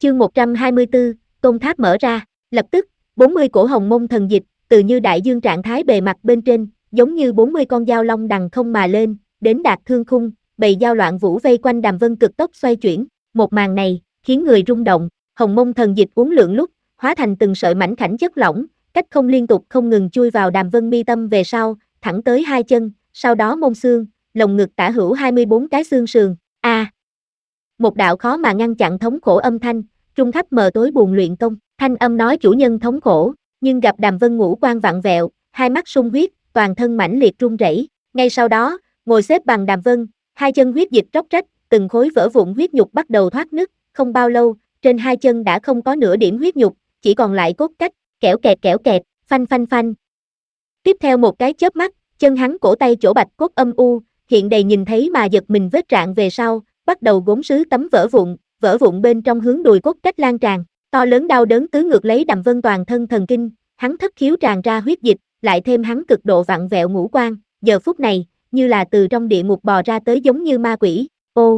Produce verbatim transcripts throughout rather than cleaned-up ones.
Chương một trăm hai mươi tư, Tôn tháp mở ra, lập tức, bốn mươi cổ hồng mông thần dịch, từ như đại dương trạng thái bề mặt bên trên, giống như bốn mươi con dao long đằng không mà lên, đến đạt thương khung, bầy dao loạn vũ vây quanh Đàm Vân cực tốc xoay chuyển, một màn này, khiến người rung động, hồng mông thần dịch uốn lượn lúc, hóa thành từng sợi mảnh khảnh chất lỏng, cách không liên tục không ngừng chui vào Đàm Vân mi tâm về sau, thẳng tới hai chân, sau đó mông xương, lồng ngực tả hữu hai mươi bốn cái xương sườn, a à, một đạo khó mà ngăn chặn thống khổ âm thanh, trung khắp mờ tối buồn luyện công, thanh âm nói chủ nhân thống khổ, nhưng gặp Đàm Vân ngũ quan vặn vẹo, hai mắt sung huyết, toàn thân mãnh liệt run rẩy. Ngay sau đó, ngồi xếp bằng Đàm Vân, hai chân huyết dịch róc rách, từng khối vỡ vụn huyết nhục bắt đầu thoát nứt, không bao lâu, trên hai chân đã không có nửa điểm huyết nhục, chỉ còn lại cốt cách, kẽo kẹt kẽo kẹt, phanh phanh phanh. Tiếp theo một cái chớp mắt, chân hắn cổ tay chỗ bạch cốt âm u, hiện đầy nhìn thấy mà giật mình vết rạn về sau, bắt đầu gốm sứ tấm vỡ vụn, vỡ vụn bên trong hướng đùi cốt cách lan tràn, to lớn đau đớn tứ ngược lấy Đàm Vân toàn thân thần kinh, hắn thất khiếu tràn ra huyết dịch, lại thêm hắn cực độ vặn vẹo ngũ quan, giờ phút này, như là từ trong địa ngục bò ra tới giống như ma quỷ. Ô!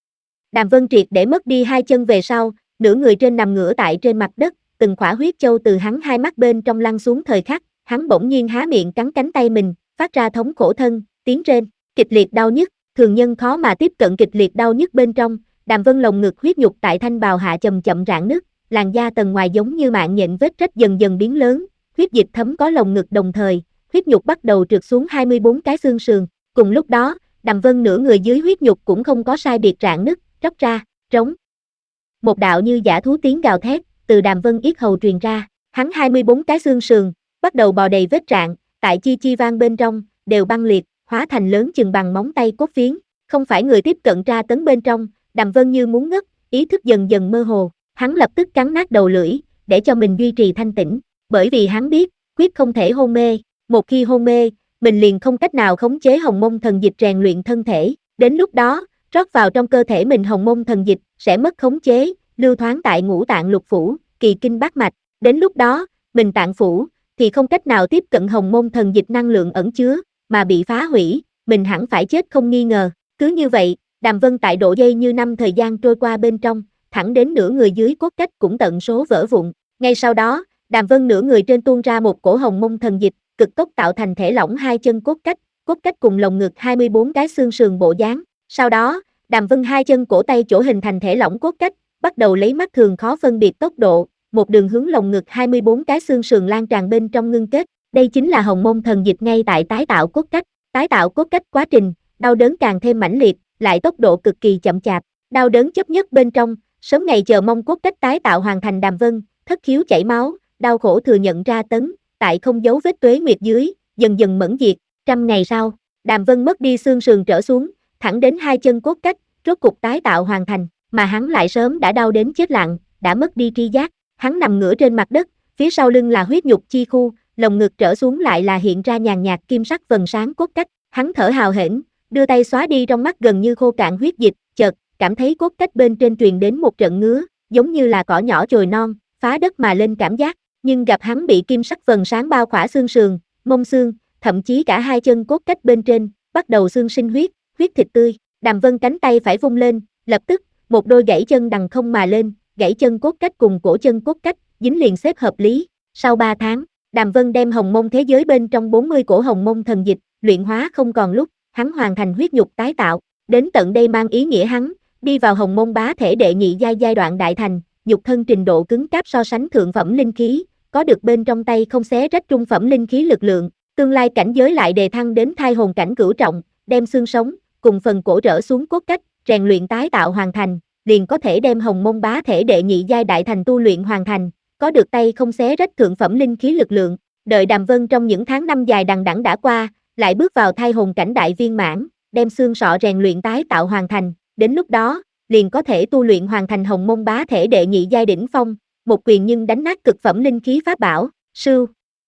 Đàm Vân triệt để mất đi hai chân về sau, nửa người trên nằm ngửa tại trên mặt đất, từng khỏa huyết châu từ hắn hai mắt bên trong lăn xuống thời khắc, hắn bỗng nhiên há miệng cắn cánh tay mình, phát ra thống khổ thân, tiếng rên, kịch liệt đau nhức, thường nhân khó mà tiếp cận kịch liệt đau nhức bên trong, Đàm Vân lồng ngực huyết nhục tại thanh bào hạ chậm chậm rạn nứt, làn da tầng ngoài giống như mạng nhện vết rách dần dần biến lớn, huyết dịch thấm có lồng ngực đồng thời, huyết nhục bắt đầu trượt xuống hai mươi bốn cái xương sườn, cùng lúc đó, Đàm Vân nửa người dưới huyết nhục cũng không có sai biệt rạn nứt, róc ra, trống. Một đạo như dã thú tiếng gào thét, từ Đàm Vân yết hầu truyền ra, hắn hai mươi bốn cái xương sườn, bắt đầu bò đầy vết rạn, tại chi chi vang bên trong, đều băng liệt, hóa thành lớn chừng bằng móng tay cốt phiến, không phải người tiếp cận tra tấn bên trong, Đàm Vân như muốn ngất, ý thức dần dần mơ hồ, hắn lập tức cắn nát đầu lưỡi, để cho mình duy trì thanh tĩnh, bởi vì hắn biết, quyết không thể hôn mê, một khi hôn mê, mình liền không cách nào khống chế hồng mông thần dịch rèn luyện thân thể, đến lúc đó, rót vào trong cơ thể mình hồng mông thần dịch, sẽ mất khống chế, lưu thoáng tại ngũ tạng lục phủ, kỳ kinh bát mạch, đến lúc đó, mình tạng phủ, thì không cách nào tiếp cận hồng mông thần dịch năng lượng ẩn chứa, mà bị phá hủy, mình hẳn phải chết không nghi ngờ, cứ như vậy, Đàm Vân tại độ dây như năm thời gian trôi qua bên trong, thẳng đến nửa người dưới cốt cách cũng tận số vỡ vụn, ngay sau đó, Đàm Vân nửa người trên tuôn ra một cổ hồng mông thần dịch, cực tốc tạo thành thể lỏng hai chân cốt cách, cốt cách cùng lồng ngực hai mươi bốn cái xương sườn bộ dáng, sau đó, Đàm Vân hai chân cổ tay chỗ hình thành thể lỏng cốt cách, bắt đầu lấy mắt thường khó phân biệt tốc độ, một đường hướng lồng ngực hai mươi bốn cái xương sườn lan tràn bên trong ngưng kết, đây chính là hồng mông thần dịch ngay tại tái tạo cốt cách, tái tạo cốt cách quá trình, đau đớn càng thêm mãnh liệt, lại tốc độ cực kỳ chậm chạp, đau đớn chấp nhất bên trong, sớm ngày chờ mong cốt cách tái tạo hoàn thành. Đàm Vân, thất khiếu chảy máu, đau khổ thừa nhận tra tấn, tại không dấu vết tuế nguyệt dưới, dần dần mẫn diệt, trăm ngày sau, Đàm Vân mất đi xương sườn trở xuống, thẳng đến hai chân cốt cách, rốt cục tái tạo hoàn thành, mà hắn lại sớm đã đau đến chết lặng, đã mất đi tri giác, hắn nằm ngửa trên mặt đất, phía sau lưng là huyết nhục chi khu, lồng ngực trở xuống lại là hiện ra nhàn nhạt kim sắc vầng sáng cốt cách, hắn thở hào hển, đưa tay xóa đi trong mắt gần như khô cạn huyết dịch, chợt, cảm thấy cốt cách bên trên truyền đến một trận ngứa, giống như là cỏ nhỏ chồi non, phá đất mà lên cảm giác, nhưng gặp hắn bị kim sắc vầng sáng bao khỏa xương sườn, mông xương, thậm chí cả hai chân cốt cách bên trên, bắt đầu xương sinh huyết, huyết thịt tươi, Đàm Vân cánh tay phải vung lên, lập tức, một đôi gãy chân đằng không mà lên, gãy chân cốt cách cùng cổ chân cốt cách, dính liền xếp hợp lý, sau ba tháng, Đàm Vân đem hồng mông thế giới bên trong bốn mươi cổ hồng mông thần dịch, luyện hóa không còn lúc, hắn hoàn thành huyết nhục tái tạo, đến tận đây mang ý nghĩa hắn, đi vào hồng mông bá thể đệ nhị giai giai đoạn đại thành, nhục thân trình độ cứng cáp so sánh thượng phẩm linh khí, có được bên trong tay không xé rách trung phẩm linh khí lực lượng, tương lai cảnh giới lại đề thăng đến thai hồn cảnh cửu trọng, đem xương sống, cùng phần cổ trở xuống cốt cách, rèn luyện tái tạo hoàn thành, liền có thể đem hồng mông bá thể đệ nhị giai đại thành tu luyện hoàn thành, có được tay không xé rách thượng phẩm linh khí lực lượng, đợi Đàm Vân trong những tháng năm dài đằng đẵng đã qua, lại bước vào thai hồn cảnh đại viên mãn, đem xương sọ rèn luyện tái tạo hoàn thành, đến lúc đó, liền có thể tu luyện hoàn thành hồng mông bá thể đệ nhị giai đỉnh phong, một quyền nhưng đánh nát cực phẩm linh khí pháp bảo, sưu.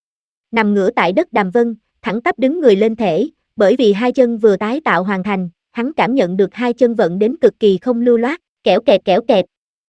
Nằm ngửa tại đất Đàm Vân, thẳng tắp đứng người lên thể, bởi vì hai chân vừa tái tạo hoàn thành, hắn cảm nhận được hai chân vận đến cực kỳ không lưu loát, kẽo kẹt kẽo kẹt.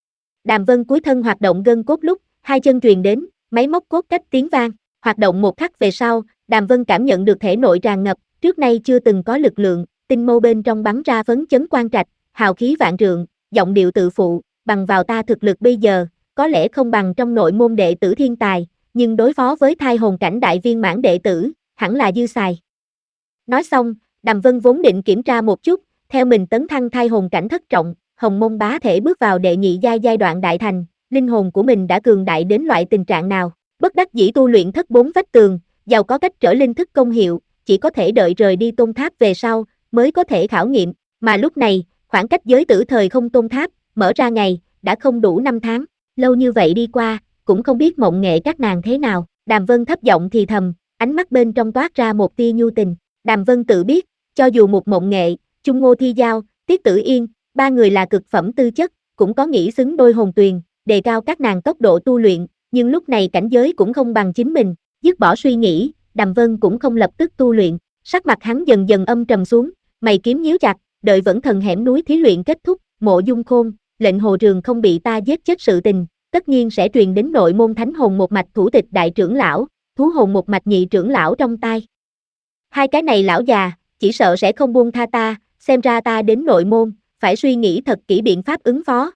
Đàm Vân cúi thân hoạt động gân cốt lúc, hai chân truyền đến, máy móc cốt cách tiếng vang, hoạt động một khắc về sau, Đàm Vân cảm nhận được thể nội tràn ngập, trước nay chưa từng có lực lượng, tinh mâu bên trong bắn ra phấn chấn quang trạch, hào khí vạn trượng, giọng điệu tự phụ, bằng vào ta thực lực bây giờ, có lẽ không bằng trong nội môn đệ tử thiên tài, nhưng đối phó với thai hồn cảnh đại viên mãn đệ tử, hẳn là dư xài. Nói xong, Đàm Vân vốn định kiểm tra một chút, theo mình tấn thăng thai hồn cảnh thất trọng, hồng môn bá thể bước vào đệ nhị giai giai đoạn đại thành, linh hồn của mình đã cường đại đến loại tình trạng nào, bất đắc dĩ tu luyện thất bốn vách tường, giàu có cách trở linh thức công hiệu, chỉ có thể đợi rời đi tôn tháp về sau, mới có thể khảo nghiệm, mà lúc này, khoảng cách giới tử thời không tôn tháp, mở ra ngày, đã không đủ năm tháng, lâu như vậy đi qua, cũng không biết mộng nghệ các nàng thế nào, Đàm Vân thấp giọng thì thầm, ánh mắt bên trong toát ra một tia nhu tình, Đàm Vân tự biết, cho dù một mộng nghệ, Chung Ngô Thi Giao, Tiết Tử Yên, ba người là cực phẩm tư chất, cũng có nghĩ xứng đôi hồn tuyền, đề cao các nàng tốc độ tu luyện, nhưng lúc này cảnh giới cũng không bằng chính mình, dứt bỏ suy nghĩ, Đàm Vân cũng không lập tức tu luyện, sắc mặt hắn dần dần âm trầm xuống, mày kiếm nhíu chặt, đợi vẫn thần hẻm núi thí luyện kết thúc, Mộ Dung Khôn, lệnh Hồ Trường không bị ta giết chết sự tình, tất nhiên sẽ truyền đến nội môn thánh hồn một mạch thủ tịch đại trưởng lão, thú hồn một mạch nhị trưởng lão trong tai. Hai cái này lão già, chỉ sợ sẽ không buông tha ta, xem ra ta đến nội môn, phải suy nghĩ thật kỹ biện pháp ứng phó.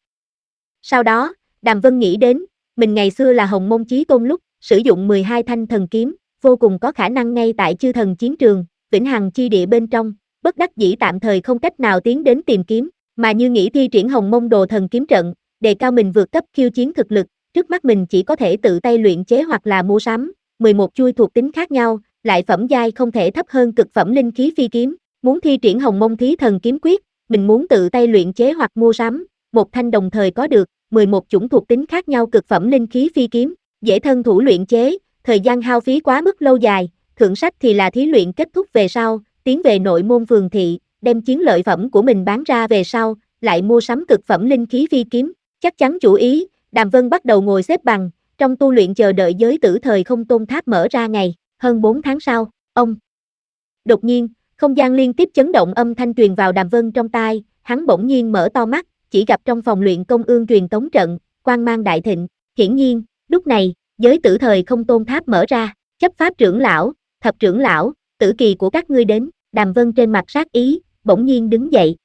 Sau đó, Đàm Vân nghĩ đến, mình ngày xưa là hồng môn chí tôn lúc, sử dụng mười hai thanh thần kiếm, vô cùng có khả năng ngay tại chư thần chiến trường, vĩnh hằng chi địa bên trong, bất đắc dĩ tạm thời không cách nào tiến đến tìm kiếm, mà như nghĩ thi triển hồng môn đồ thần kiếm trận, đề cao mình vượt cấp khiêu chiến thực lực, trước mắt mình chỉ có thể tự tay luyện chế hoặc là mua sắm, mười một chuôi thuộc tính khác nhau, lại phẩm giai không thể thấp hơn cực phẩm linh khí phi kiếm, muốn thi triển hồng môn thí thần kiếm quyết, mình muốn tự tay luyện chế hoặc mua sắm, một thanh đồng thời có được, mười một chủng thuộc tính khác nhau cực phẩm linh khí phi kiếm, dễ thân thủ luyện chế, thời gian hao phí quá mức lâu dài, thượng sách thì là thí luyện kết thúc về sau, tiến về nội môn phường thị, đem chiến lợi phẩm của mình bán ra về sau, lại mua sắm cực phẩm linh khí phi kiếm, chắc chắn chủ ý, Đàm Vân bắt đầu ngồi xếp bằng, trong tu luyện chờ đợi giới tử thời không tôn tháp mở ra ngày, hơn bốn tháng sau, ông. Đột nhiên, không gian liên tiếp chấn động âm thanh truyền vào Đàm Vân trong tai, hắn bỗng nhiên mở to mắt, chỉ gặp trong phòng luyện công ương truyền tống trận, quang mang đại thịnh, hiển nhiên, lúc này, giới tử thời không tôn tháp mở ra, chấp pháp trưởng lão, thập trưởng lão, tử kỳ của các ngươi đến, Đàm Vân trên mặt sát ý, bỗng nhiên đứng dậy,